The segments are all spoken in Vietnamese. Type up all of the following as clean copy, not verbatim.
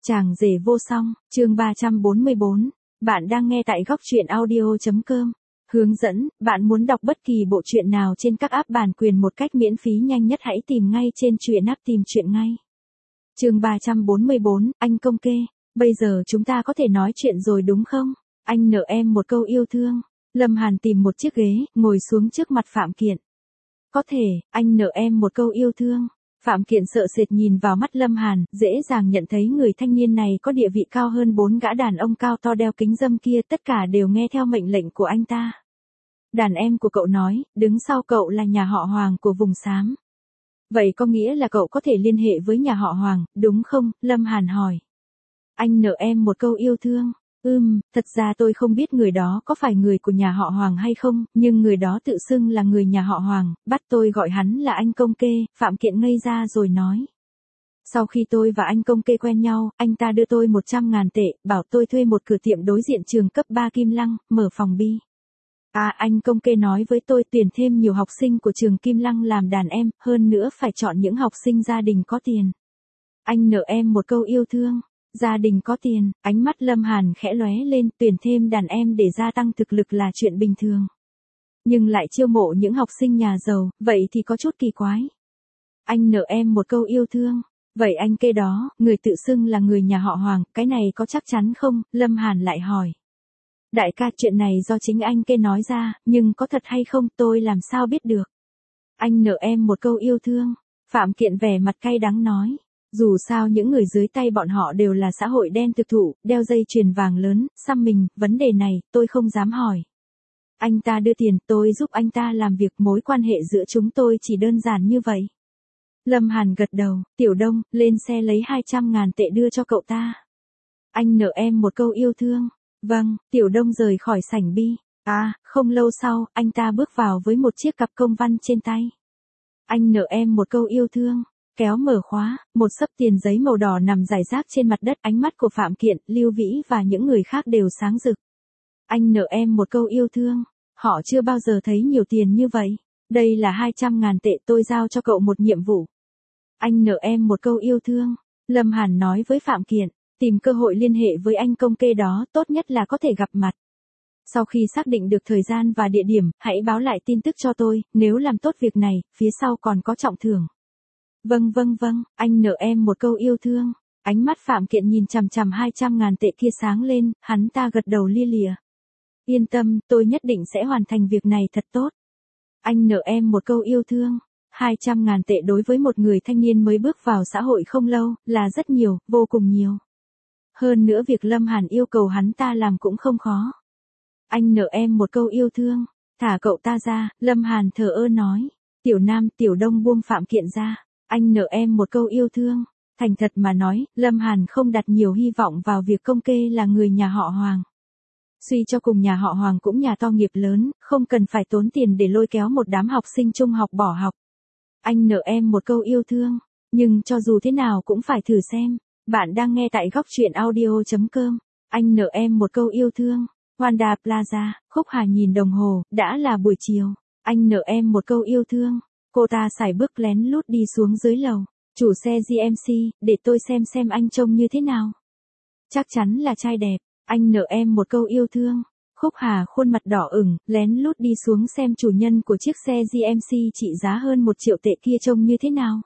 Chàng rể vô song, chương 344. Bạn đang nghe tại góc truyện audio.com. Hướng dẫn, bạn muốn đọc bất kỳ bộ truyện nào trên các app bản quyền một cách miễn phí nhanh nhất hãy tìm ngay trên truyện app tìm truyện ngay. Chương 344, anh công kê. Bây giờ chúng ta có thể nói chuyện rồi đúng không? Anh nợ em một câu yêu thương. Lâm Hàn tìm một chiếc ghế, ngồi xuống trước mặt Phạm Kiện. Có thể, anh nợ em một câu yêu thương. Phạm Kiện sợ sệt nhìn vào mắt Lâm Hàn, dễ dàng nhận thấy người thanh niên này có địa vị cao hơn 4 gã đàn ông cao to đeo kính râm kia, tất cả đều nghe theo mệnh lệnh của anh ta. Đàn em của cậu nói, đứng sau cậu là nhà họ Hoàng của vùng xám. Vậy có nghĩa là cậu có thể liên hệ với nhà họ Hoàng, đúng không? Lâm Hàn hỏi. Anh nợ em một câu yêu thương. Thật ra tôi không biết người đó có phải người của nhà họ Hoàng hay không, nhưng người đó tự xưng là người nhà họ Hoàng, bắt tôi gọi hắn là anh công kê. Phạm Kiện ngây ra rồi nói. Sau khi tôi và anh công kê quen nhau, anh ta đưa tôi 100.000 tệ, bảo tôi thuê một cửa tiệm đối diện trường cấp 3 Kim Lăng, mở phòng bi. Anh công kê nói với tôi tuyển thêm nhiều học sinh của trường Kim Lăng làm đàn em, hơn nữa phải chọn những học sinh gia đình có tiền. Anh nợ em một câu yêu thương. Gia đình có tiền, ánh mắt Lâm Hàn khẽ lóe lên, tuyển thêm đàn em để gia tăng thực lực là chuyện bình thường. Nhưng lại chiêu mộ những học sinh nhà giàu, vậy thì có chút kỳ quái. Anh nợ em một câu yêu thương. Vậy anh kê đó, người tự xưng là người nhà họ Hoàng, cái này có chắc chắn không? Lâm Hàn lại hỏi. Đại ca, chuyện này do chính anh kê nói ra, nhưng có thật hay không tôi làm sao biết được. Anh nợ em một câu yêu thương. Phạm Kiện vẻ mặt cay đắng nói. Dù sao những người dưới tay bọn họ đều là xã hội đen thực thụ, đeo dây chuyền vàng lớn, xăm mình, vấn đề này, tôi không dám hỏi. Anh ta đưa tiền, tôi giúp anh ta làm việc, mối quan hệ giữa chúng tôi chỉ đơn giản như vậy. Lâm Hàn gật đầu, Tiểu Đông, lên xe lấy 200.000 tệ đưa cho cậu ta. Anh nợ em một câu yêu thương. Vâng, Tiểu Đông rời khỏi sảnh bi. Không lâu sau, anh ta bước vào với một chiếc cặp công văn trên tay. Anh nợ em một câu yêu thương. Kéo mở khóa, một xấp tiền giấy màu đỏ nằm rải rác trên mặt đất, ánh mắt của Phạm Kiện, Lưu Vĩ và những người khác đều sáng rực. Anh nợ em một câu yêu thương. Họ chưa bao giờ thấy nhiều tiền như vậy. Đây là 200.000 tệ, tôi giao cho cậu một nhiệm vụ. Anh nợ em một câu yêu thương. Lâm Hàn nói với Phạm Kiện, tìm cơ hội liên hệ với anh công kê đó, tốt nhất là có thể gặp mặt. Sau khi xác định được thời gian và địa điểm, hãy báo lại tin tức cho tôi, nếu làm tốt việc này, phía sau còn có trọng thưởng. Vâng, anh nợ em một câu yêu thương. Ánh mắt Phạm Kiện nhìn chằm chằm 200.000 tệ kia sáng lên, hắn ta gật đầu lia lịa. Yên tâm, tôi nhất định sẽ hoàn thành việc này thật tốt. Anh nợ em một câu yêu thương. 200.000 tệ đối với một người thanh niên mới bước vào xã hội không lâu, là rất nhiều, vô cùng nhiều. Hơn nữa việc Lâm Hàn yêu cầu hắn ta làm cũng không khó. Anh nợ em một câu yêu thương. Thả cậu ta ra, Lâm Hàn thờ ơ nói. Tiểu Nam, Tiểu Đông buông Phạm Kiện ra. Anh nợ em một câu yêu thương. Thành thật mà nói, Lâm Hàn không đặt nhiều hy vọng vào việc công kê là người nhà họ Hoàng. Suy cho cùng nhà họ Hoàng cũng nhà to nghiệp lớn, không cần phải tốn tiền để lôi kéo một đám học sinh trung học bỏ học. Anh nợ em một câu yêu thương. Nhưng cho dù thế nào cũng phải thử xem. Bạn đang nghe tại góc truyện audio.com. Anh nợ em một câu yêu thương. Wanda Plaza, Khúc Hà nhìn đồng hồ, đã là buổi chiều. Anh nợ em một câu yêu thương. Cô ta sải bước lén lút đi xuống dưới lầu. Chủ xe GMC, để tôi xem anh trông như thế nào. Chắc chắn là trai đẹp. Anh nợ em một câu yêu thương. Khúc Hà khuôn mặt đỏ ửng, lén lút đi xuống xem chủ nhân của chiếc xe GMC trị giá hơn 1 triệu tệ kia trông như thế nào.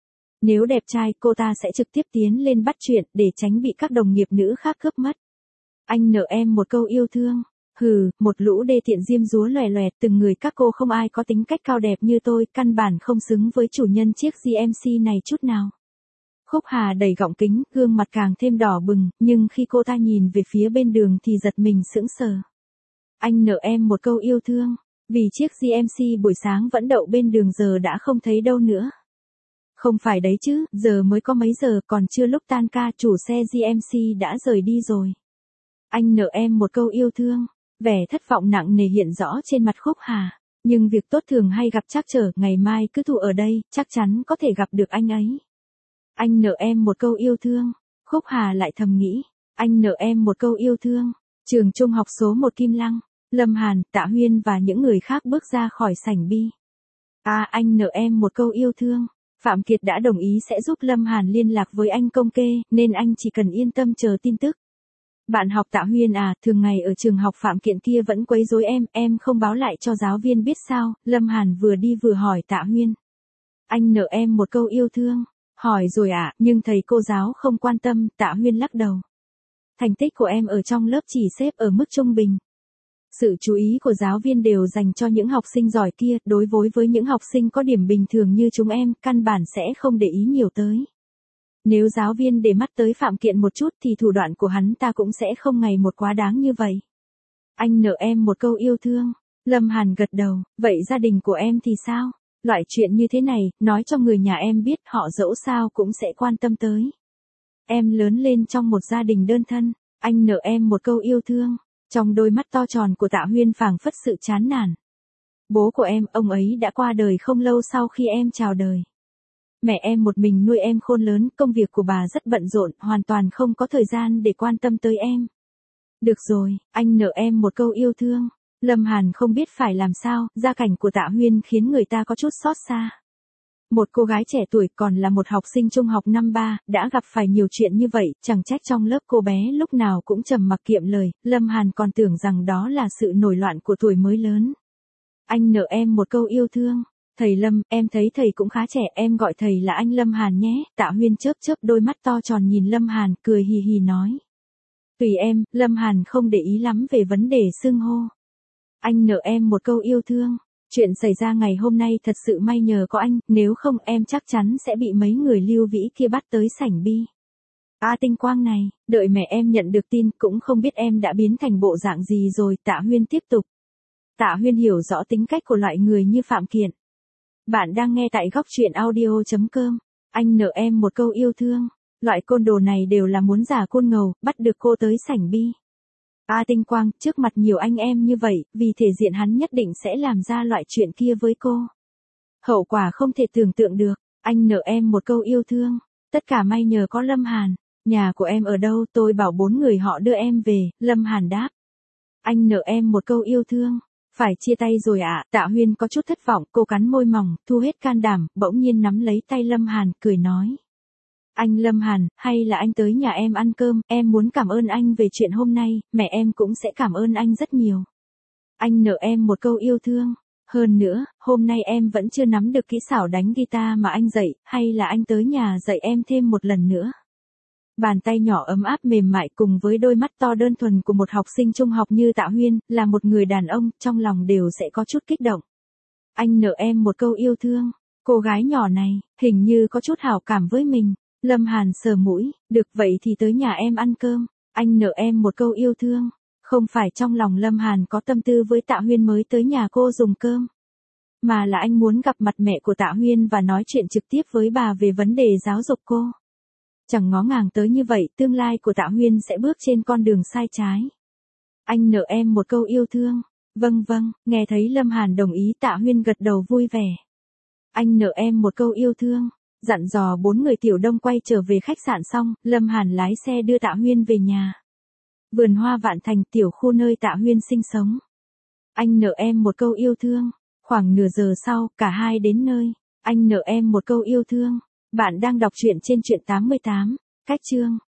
Nếu đẹp trai, cô ta sẽ trực tiếp tiến lên bắt chuyện để tránh bị các đồng nghiệp nữ khác cướp mất. Anh nợ em một câu yêu thương. Một lũ đê tiện diêm dúa lòe loẹt, từng người các cô không ai có tính cách cao đẹp như tôi, căn bản không xứng với chủ nhân chiếc GMC này chút nào. Khúc Hà đẩy gọng kính, gương mặt càng thêm đỏ bừng, nhưng khi cô ta nhìn về phía bên đường thì giật mình sững sờ. Anh nợ em một câu yêu thương. Vì chiếc GMC buổi sáng vẫn đậu bên đường giờ đã không thấy đâu nữa. Không phải đấy chứ, giờ mới có mấy giờ, còn chưa lúc tan ca, chủ xe GMC đã rời đi rồi. Anh nợ em một câu yêu thương. Vẻ thất vọng nặng nề hiện rõ trên mặt Khúc Hà. Nhưng việc tốt thường hay gặp trắc trở, ngày mai cứ thủ ở đây, chắc chắn có thể gặp được anh ấy. Anh nợ em một câu yêu thương. Khúc Hà lại thầm nghĩ. Anh nợ em một câu yêu thương. Trường trung học số 1 Kim Lăng. Lâm Hàn, Tạ Huyên và những người khác bước ra khỏi sảnh bi. Anh nợ em một câu yêu thương. Phạm Kiệt đã đồng ý sẽ giúp Lâm Hàn liên lạc với anh công kê, nên anh chỉ cần yên tâm chờ tin tức. Bạn học Tạ Huyên à, thường ngày ở trường học Phạm Kiện kia vẫn quấy rối em không báo lại cho giáo viên biết sao, Lâm Hàn vừa đi vừa hỏi Tạ Huyên. Anh nợ em một câu yêu thương. Hỏi rồi ạ, nhưng thầy cô giáo không quan tâm, Tạ Huyên lắc đầu. Thành tích của em ở trong lớp chỉ xếp ở mức trung bình. Sự chú ý của giáo viên đều dành cho những học sinh giỏi kia, đối với những học sinh có điểm bình thường như chúng em, căn bản sẽ không để ý nhiều tới. Nếu giáo viên để mắt tới Phạm Kiện một chút thì thủ đoạn của hắn ta cũng sẽ không ngày một quá đáng như vậy. Anh nợ em một câu yêu thương. Lâm Hàn gật đầu, vậy gia đình của em thì sao? Loại chuyện như thế này, nói cho người nhà em biết họ dẫu sao cũng sẽ quan tâm tới. Em lớn lên trong một gia đình đơn thân, anh nợ em một câu yêu thương. Trong đôi mắt to tròn của Tạ Huyên phảng phất sự chán nản. Bố của em, ông ấy đã qua đời không lâu sau khi em chào đời. Mẹ em một mình nuôi em khôn lớn, công việc của bà rất bận rộn, hoàn toàn không có thời gian để quan tâm tới em. Được rồi, anh nợ em một câu yêu thương. Lâm Hàn không biết phải làm sao, gia cảnh của Tạ Huyên khiến người ta có chút xót xa. Một cô gái trẻ tuổi còn là một học sinh trung học năm 3, đã gặp phải nhiều chuyện như vậy, chẳng trách trong lớp cô bé lúc nào cũng trầm mặc kiệm lời, Lâm Hàn còn tưởng rằng đó là sự nổi loạn của tuổi mới lớn. Anh nợ em một câu yêu thương. Thầy Lâm, em thấy thầy cũng khá trẻ, em gọi thầy là anh Lâm Hàn nhé. Tạ Huyên chớp chớp đôi mắt to tròn nhìn Lâm Hàn, cười hì hì nói. Tùy em, Lâm Hàn không để ý lắm về vấn đề xưng hô. Anh nợ em một câu yêu thương. Chuyện xảy ra ngày hôm nay thật sự may nhờ có anh, nếu không em chắc chắn sẽ bị mấy người Lưu Vĩ kia bắt tới sảnh bi. Tinh quang này, đợi mẹ em nhận được tin cũng không biết em đã biến thành bộ dạng gì rồi. Tạ Huyên tiếp tục. Tạ Huyên hiểu rõ tính cách của loại người như Phạm Kiện. Bạn đang nghe tại góc truyện audio.com. Anh nợ em một câu yêu thương. Loại côn đồ này đều là muốn giả côn ngầu, bắt được cô tới sảnh bi. Tinh quang, trước mặt nhiều anh em như vậy, vì thể diện hắn nhất định sẽ làm ra loại chuyện kia với cô. Hậu quả không thể tưởng tượng được. Anh nợ em một câu yêu thương. Tất cả may nhờ có Lâm Hàn. Nhà của em ở đâu, tôi bảo 4 người họ đưa em về. Lâm Hàn đáp. Anh nợ em một câu yêu thương. Phải chia tay rồi ạ. Tạ Huyên có chút thất vọng, cô cắn môi mỏng, thu hết can đảm, bỗng nhiên nắm lấy tay Lâm Hàn, cười nói. Anh Lâm Hàn, hay là anh tới nhà em ăn cơm, em muốn cảm ơn anh về chuyện hôm nay, mẹ em cũng sẽ cảm ơn anh rất nhiều. Anh nợ em một câu yêu thương. Hơn nữa, hôm nay em vẫn chưa nắm được kỹ xảo đánh guitar mà anh dạy, hay là anh tới nhà dạy em thêm một lần nữa. Bàn tay nhỏ ấm áp mềm mại cùng với đôi mắt to đơn thuần của một học sinh trung học như Tạ Huyên, là một người đàn ông, trong lòng đều sẽ có chút kích động. Anh nợ em một câu yêu thương. Cô gái nhỏ này, hình như có chút hảo cảm với mình. Lâm Hàn sờ mũi, được vậy thì tới nhà em ăn cơm. Anh nợ em một câu yêu thương. Không phải trong lòng Lâm Hàn có tâm tư với Tạ Huyên mới tới nhà cô dùng cơm. Mà là anh muốn gặp mặt mẹ của Tạ Huyên và nói chuyện trực tiếp với bà về vấn đề giáo dục cô. Chẳng ngó ngàng tới như vậy, tương lai của Tạ Huyên sẽ bước trên con đường sai trái. Anh nợ em một câu yêu thương. Vâng vâng, nghe thấy Lâm Hàn đồng ý, Tạ Huyên gật đầu vui vẻ. Anh nợ em một câu yêu thương. Dặn dò 4 người Tiểu Đông quay trở về khách sạn xong, Lâm Hàn lái xe đưa Tạ Huyên về nhà. Vườn hoa Vạn Thành, tiểu khu nơi Tạ Huyên sinh sống. Anh nợ em một câu yêu thương. Khoảng nửa giờ sau, cả hai đến nơi. Anh nợ em một câu yêu thương. Bạn đang đọc truyện trên truyện 88. Cách chương.